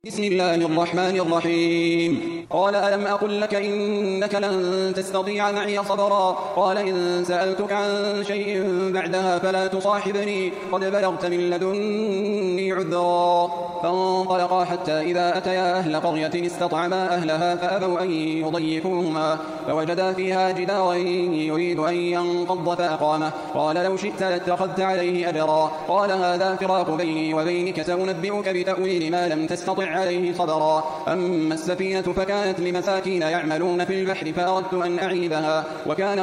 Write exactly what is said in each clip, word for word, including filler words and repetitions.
بسم الله الرحمن الرحيم. قال ألم أقل لك إنك لن تستطيع معي صبرا قال إن سألتك عن شيء بعدها فلا تصاحبني قد بلغت من لدني عذرا. فانطلقا حتى إذا أتيا أهل قرية استطعما أهلها فأبوا أن يضيفوهما فوجدا فيها جدارا يريد أن ينقض فأقامه قال لو شئت لاتخذت عليه أجرا قال هذا فراق بيني وبينك سأنبئك بتأويل ما لم تستطع عليه صبرا. أما السفينة فكانت لمساكين يعملون في البحر فأردت أن أعيبها وكان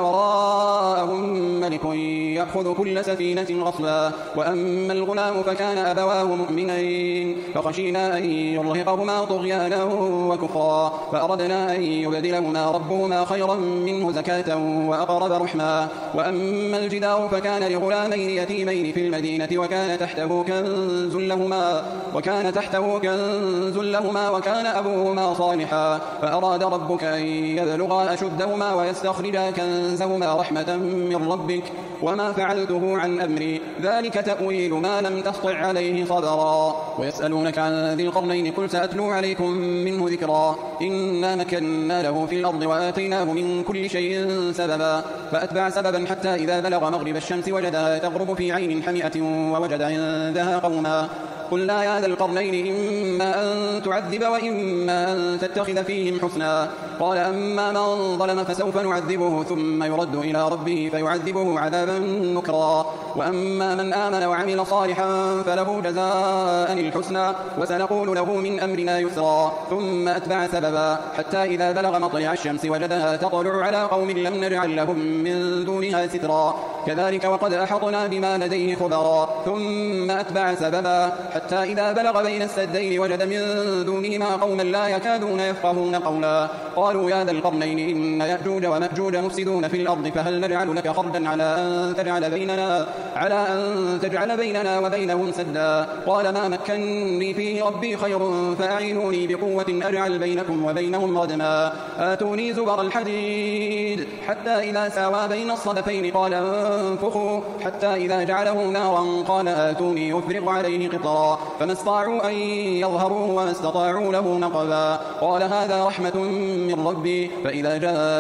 وراءهم ملك يأخذ كل سفينة غصبا. وأما الغلام فكان أبواه مؤمنين فخشينا أن يرهقهما طغيانا وكفرا فأردنا أن يبدلهما ربهما خيرا منه زكاة وأقرب رحما. وأما الجدار فكان لغلامين يتيمين في المدينة وكان تحته كنز لهما وكان تحته كنز لهما وكان أبوهما صالحا فأراد ربك أن يبلغا أشدهما ويستخرجا كنزهما رحمة من ربك وما فعلته عن أمري ذلك تأويل ما لم تسطع عليه صبرا. ويسألونك عن ذي القرنين قل سأتلو عليكم منه ذكرا إنا مكنا له في الأرض وآتيناه من كل شيء سببا. فأتبع سببا حتى إذا بلغ مغرب الشمس وجدها تغرب في عين حمئة ووجد عندها قوما قلنا يا ذا القرنين إما أن تعذب وإما أن تتخذ فيهم حسنا قال أما من ظلم فسوف نعذبه ثم يرد إلى ربه فيعذبه عذابا نكرا. وأما من آمن وعمل صالحا فله جزاء الحسنى وسنقول له من أمرنا يسرا. ثم أتبع سببا حتى إذا بلغ مطلع الشمس وجدها تطلع على قوم لم نجعل لهم من دونها سترا كذلك وقد أحطنا بما لديه خبرا. ثم أتبع سببا حتى إذا بلغ بين السدين وجد من دونهما قوما لا يكادون يفقهون قولا قالوا يا ذا القرنين إن يأجوج ومأجوج مفسدون في الأرض فهل نجعل لك خرجا على أن تجعل بيننا على أن تجعل بيننا وبينهم سدا قال ما مكنني فيه ربي خير فأعينوني بقوة أجعل بينكم وبينهم ردما آتوني زبر الحديد حتى إذا ساوى بين الصدفين قال انفخوا حتى إذا جعله نارا قال آتوني أفرغ عليه قطرا فما استطاعوا أن يظهروه وما استطاعوا له نقبا قال هذا رحمة من ربي فإذا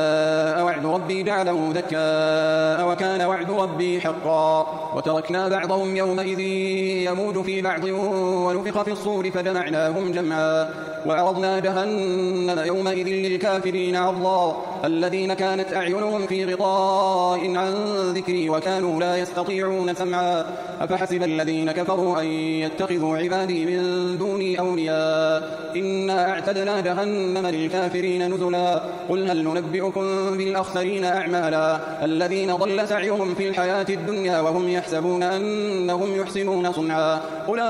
جاء وعد ربي جعله دكاء وكان وعد ربي حقا. وتركنا بعضهم يومئذ يموج في بعض ونفخ في الصور فجمعناهم جمعا وعرضنا جهنم يومئذ للكافرين عرضا الذين كانت أعينهم في غطاء عن ذكري وكانوا لا يستطيعون سمعا أفحسب الذين كفروا أن يتخذوا عبادي من دوني أولياء إنا أعتدنا جهنم للكافرين نزلا قل هل ننبئكم بالأخسرين أعمالا الذين ضل سعيهم في الحياة الدنيا وهم يحسبون أنهم يحسنون صنعا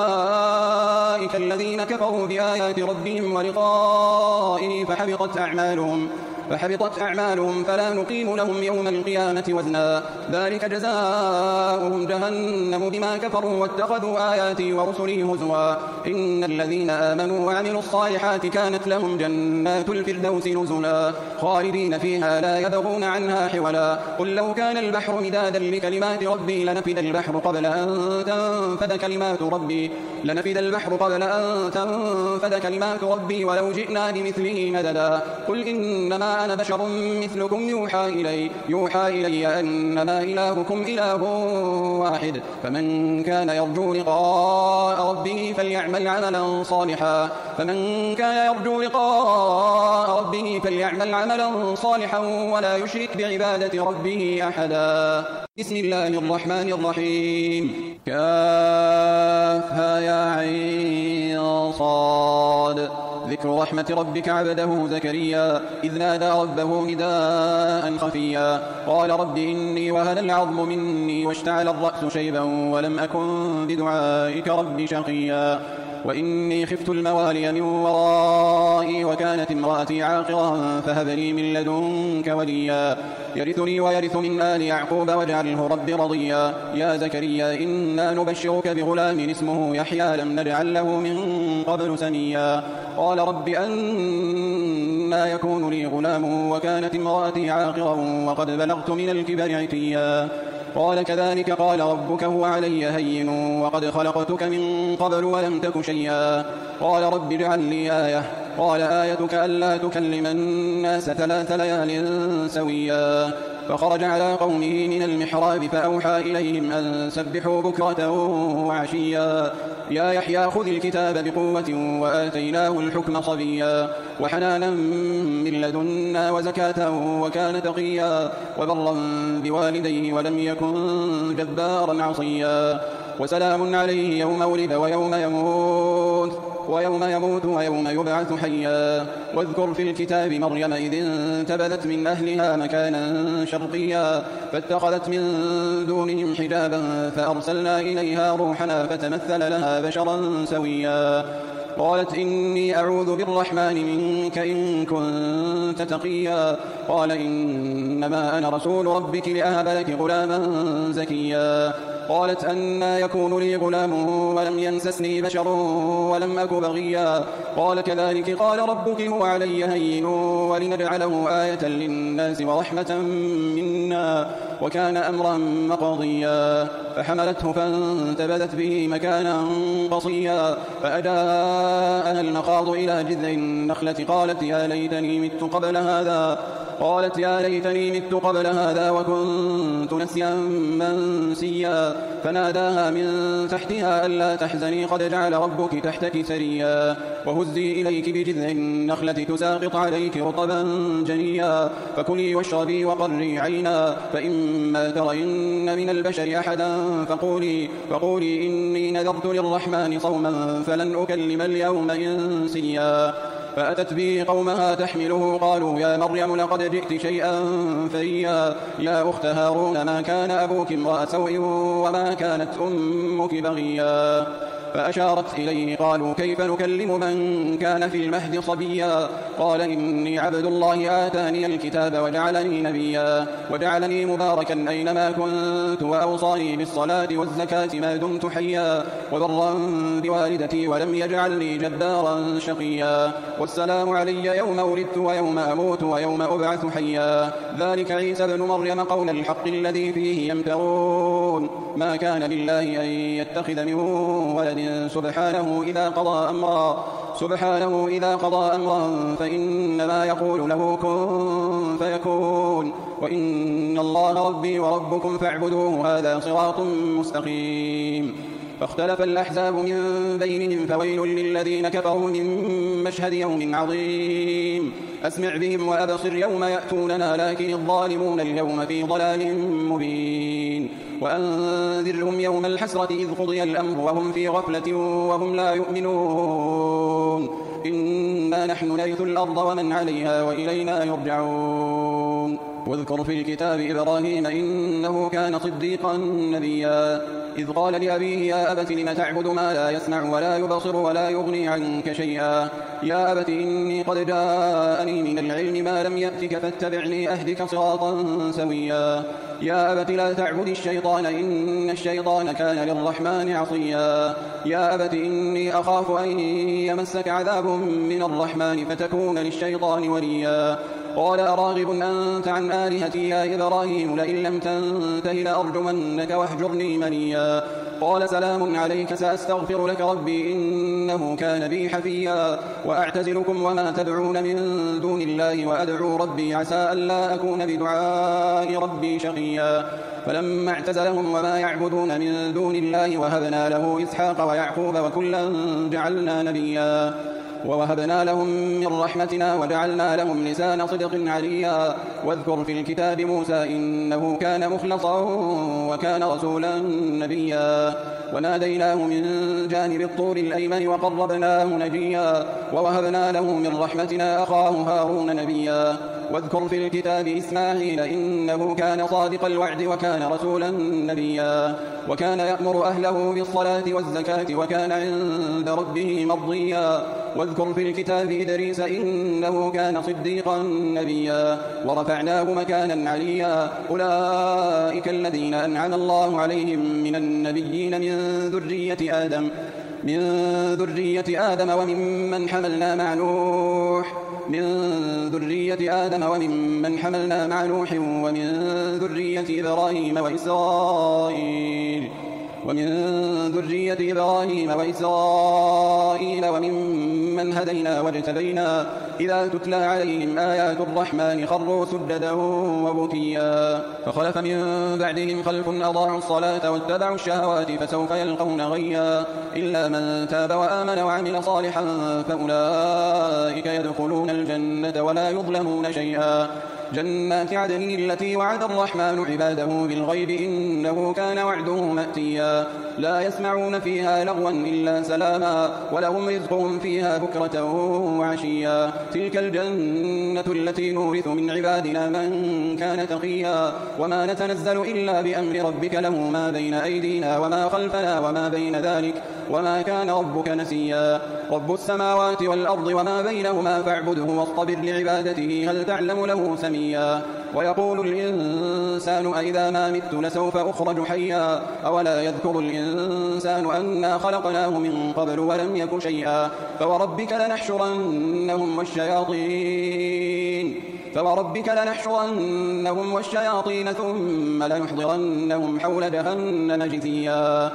أولئك الذين كفروا بآيات ربهم ولقائه فحبطت أعمالهم فحبطت أعمالهم فلا نقيم لهم يوم القيامة وزنا ذلك جزاؤهم جهنم بما كفروا واتخذوا آياتي ورسلي هزوا إن الذين آمنوا وعملوا الصالحات كانت لهم جنات الفردوس نزلا خالدين فيها لا يبغون عنها حولا قل لو كان البحر مدادا لكلمات ربي لنفد البحر قبل أن تنفد كلمات ربي لنفد البحر قبل أن تنفد كلمات ربي ولو جئنا بمثله مددا قل إنما أنا بشر مثلكم يوحى إلي يوحى إلي أنما إلهكم إله واحد فمن كان يرجو لقاء ربه فليعمل عملا صالحا فمن كان يرجو لقاء ربه فليعمل عملا صالحا ولا يشرك بعبادة ربه أحدا. بسم الله الرحمن الرحيم. كافها يا عين صاد ذكر رحمة ربك عبده زكريا إذ نادى ربه نداء خفيا قال رب إني وهن العظم مني واشتعل الرأس شيبا ولم أكن بدعائك رب شقيا وإني خفت الموالي من ورائي وكانت امرأتي عاقرا فهب لي من لدنك وليا يرثني ويرث من آل يعقوب واجعله رب رضيا يا زكريا إنا نبشرك بغلام اسمه يحيى لم نجعل له من قبل سميا قال رب أنى يكون لي غلام وكانت امرأتي عاقرا وقد بلغت من الكبر عتيا قال كذلك قال ربك هو علي هين وقد خلقتك من قبل ولم تك شيئا قال رب اجعل لي آية قال آيتك ألا تكلم الناس ثلاث ليال سويا فخرج على قومه من المحراب فأوحى إليهم أن سبحوا بكرة وعشيا يا يحيى خذ الكتاب بقوة وآتيناه الحكم صبيا وحنانا من لدنا وزكاة وكان تقيا وبرا بوالديه ولم يكن جبارا عصيا وسلام عليه يوم ولد ويوم يموت ويوم يموت ويوم يبعث حيا واذكر في الكتاب مريم إذ انتبذت من أهلها مكانا شرقيا فاتخذت من دونهم حجابا فأرسلنا إليها روحنا فتمثل لها بشرا سويا قالت إني أعوذ بالرحمن منك إن كنت تقيا قال إنما أنا رسول ربك لأهب لك غلاما زكيا قالت أنى يكون لي غلام ولم يمسسني بشر ولم أك بغيا قال كذلك قال ربك هو علي هين ولنجعله آية للناس ورحمة منا وكان أمرا مقضيا فحملته فانتبذت به مكانا قصيا فأجاءها المخاض إلى جذع النخلة قالت يا ليتني مت قبل هذا قالت يا ليتني مت قبل هذا وكنت نسيا منسيا فناداها من تحتها ألا تحزني قد جعل ربك تحتك سريا وهزي إليك بجذع النخلة تساقط عليك رطبا جنيا فكلي واشربي وقري عينا فإما ترين من البشر أحدا فقولي, فقولي إني نذرت للرحمن صوما فلن أكلم اليوم إنسيا فأتت به قومها تحمله قالوا يا مريم لقد جئت شيئا فريا يا أخت هارون ما كان أبوك امرأ سوء وما كانت أمك بغيا فأشارت إليه قالوا كيف نكلم من كان في المهد صبيا قال إني عبد الله آتاني الكتاب وجعلني نبيا وجعلني مباركا أينما كنت وأوصاني بالصلاة والزكاة ما دمت حيا وبرا بوالدتي ولم يجعلني جبارا شقيا والسلام علي يوم ولدت ويوم أموت ويوم أبعث حيا ذلك عيسى بن مريم قول الحق الذي فيه يمترون ما كان لله أن يتخذ من ولد سبحانه إذا قضى أمرا سبحانه إذا قضى أمرا فإنما يقول له كن فيكون وإن الله ربي وربكم فاعبدوه هذا صراط مستقيم فاختلف الأحزاب من بينهم فويل للذين كفروا من مشهد يوم عظيم أسمع بهم وأبصر يوم يأتوننا لكن الظالمون اليوم في ضلال مبين وأنذرهم يوم الحسرة إذ قضي الأمر وهم في غفلة وهم لا يؤمنون إنا نحن نرث الأرض ومن عليها وإلينا يرجعون واذكر في الكتاب إبراهيم إنه كان صديقا نبيا إذ قال لأبيه يا أبت لم تعبد ما لا يسمع ولا يبصر ولا يغني عنك شيئا يا أبت إني قد جاءني من العلم ما لم يأتك فاتبعني أهدك صراطا سويا يا أبت لا تعبد الشيطان إن الشيطان كان للرحمن عصيا يا أبت إني أخاف أن يمسك عذاب من الرحمن فتكون للشيطان وليا قال أراغب أنت عن آلهتي يا إبراهيم لئن لم تنته لأرجمنك واهجرني مليا قال سلام عليك سأستغفر لك ربي إنه كان بي حفيا وأعتزلكم وما تدعون من دون الله وأدعو ربي عسى ألا أكون بدعاء ربي شقيا فلما اعتزلهم وما يعبدون من دون الله وهبنا له إسحاق ويعقوب وكلا جعلنا نبيا ووهبنا لهم من رحمتنا وجعلنا لهم لسان صدق عليا واذكر في الكتاب موسى إنه كان مخلصا وكان رسولا نبيا وناديناه من جانب الطور الأيمن وقربناه نجيا ووهبنا له من رحمتنا أخاه هارون نبيا واذكر في الكتاب إسماعيل إنه كان صادق الوعد وكان رسولا نبيا وكان يأمر أهله بالصلاة والزكاة وكان عند ربه مرضيا واذكر في الكتاب إدريس إنه كان صديقا نبيا ورفعناه مكانا عليا أولئك الذين أنعم الله عليهم من النبيين من ذرية آدم من ذرية آدم وممن حملنا مع نوح من ذرية آدم وممن حملنا مع نوح ومن ذرية إبراهيم وإسرائيل ومن ذرية إبراهيم وإسرائيل وممن هدينا واجتبينا إذا تتلى عليهم آيات الرحمن خروا سجدا وبكيا فخلف من بعدهم خلف أضاعوا الصلاة واتبعوا الشهوات فسوف يلقون غيا إلا من تاب وآمن وعمل صالحا فأولئك يدخلون الجنة ولا يظلمون شيئا جنات عدن التي وعد الرحمن عباده بالغيب إنه كان وعده مأتيا لا يسمعون فيها لغوا إلا سلاما ولهم رزقهم فيها بكرة وعشيا تلك الجنة التي نورث من عبادنا من كان تقيا وما نتنزل إلا بأمر ربك له ما بين أيدينا وما خلفنا وما بين ذلك وما كان ربك نسيا رب السماوات والأرض وما بينهما فاعبده واصطبر لعبادته هل تعلم له سميا ويقول الإنسان أئذا ما مت لسوف أخرج حيا أولا يذكر الإنسان أنا خلقناه من قبل ولم يك شيئا فوربك لنحشرنهم والشياطين فوربك لنحشرنهم والشياطين ثم لنحضرنهم حول جهنم جثيا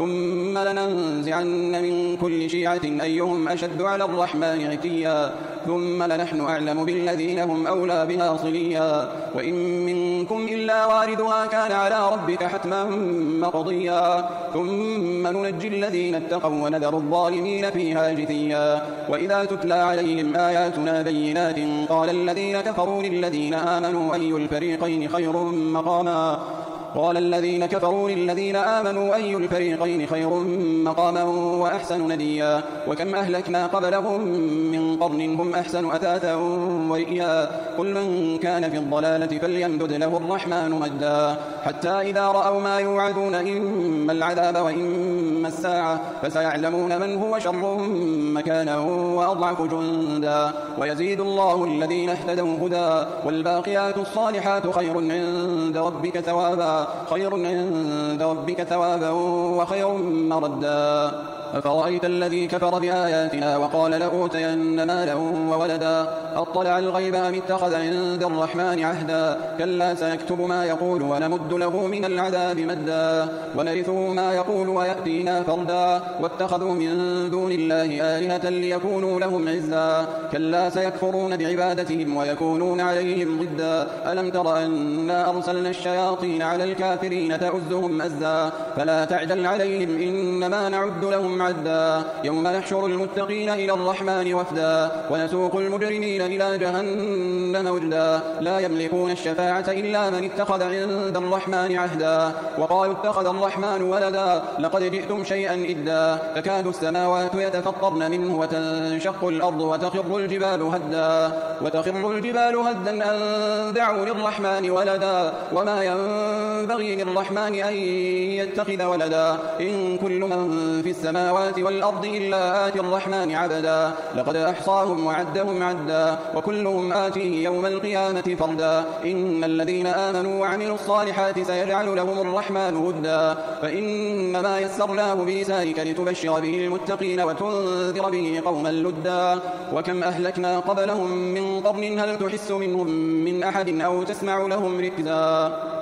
ثم لننزعن من كل شيعة أيهم أشد على الرحمن عتيا ثم لنحن أعلم بالذين هم أولى بها صليا وإن منكم إلا واردها كان على ربك حتما مقضيا ثم ننجي الذين اتقوا ونذر الظالمين فيها جثيا وإذا تتلى عليهم آياتنا بينات قال الذين كفروا للذين آمنوا أي الفريقين خير مقاما قال الذين كفروا للذين آمنوا أي الفريقين خير مقاما وأحسن نديا وكم أهلكنا قبلهم من قرن هم أحسن أثاثا ورئيا قل من كان في الضلالة فليمدد له الرحمن مدا حتى إذا رأوا ما يوعدون إما العذاب وإما الساعة فسيعلمون من هو شر مكانا وأضعف جندا ويزيد الله الذين اهتدوا هدى والباقيات الصالحات خير عند ربك ثوابا خير عند ربك ثوابا وخير مردا أفرأيت الذي كفر بآياتنا وقال لأوتين مالا وولدا أطلع الغيب أم اتخذ عند الرحمن عهدا كلا سيكتب ما يقول ونمد له من العذاب مدا ونرثه ما يقول ويأتينا فردا واتخذوا من دون الله آلهة ليكونوا لهم عزا كلا سيكفرون بعبادتهم ويكونون عليهم ضدا ألم تر أنا أرسلنا الشياطين على الكافرين تؤزهم أزا فلا تعجل عليهم إنما نعد لهم عدا يوم نحشر المتقين إلى الرحمن وفدا ونسوق المجرمين إلى جهنم وجدا لا يملكون الشفاعة إلا من اتخذ عند الرحمن عهدا وقالوا اتخذ الرحمن ولدا لقد جئتم شيئا إدا تكاد السماوات يتفطرن منه وتنشق الأرض وتخر الجبال هدا وتخر الجبال هدا أن دعوا للرحمن ولدا وما ينبغي للرحمن أن يتخذ ولدا إن كل من في السماوات والأرض إلا آتي الرحمن عبدا لقد أحصاهم وعدهم عدا وكلهم آتيه يوم القيامة فردا إن الذين آمنوا وعملوا الصالحات سيجعل لهم الرحمن هدا فإنما يسرناه بلسانك لتبشر به المتقين وتنذر به قوما لدا وكم أهلكنا قبلهم من قرن هل تحس منهم من أحد أو تسمع لهم ركزا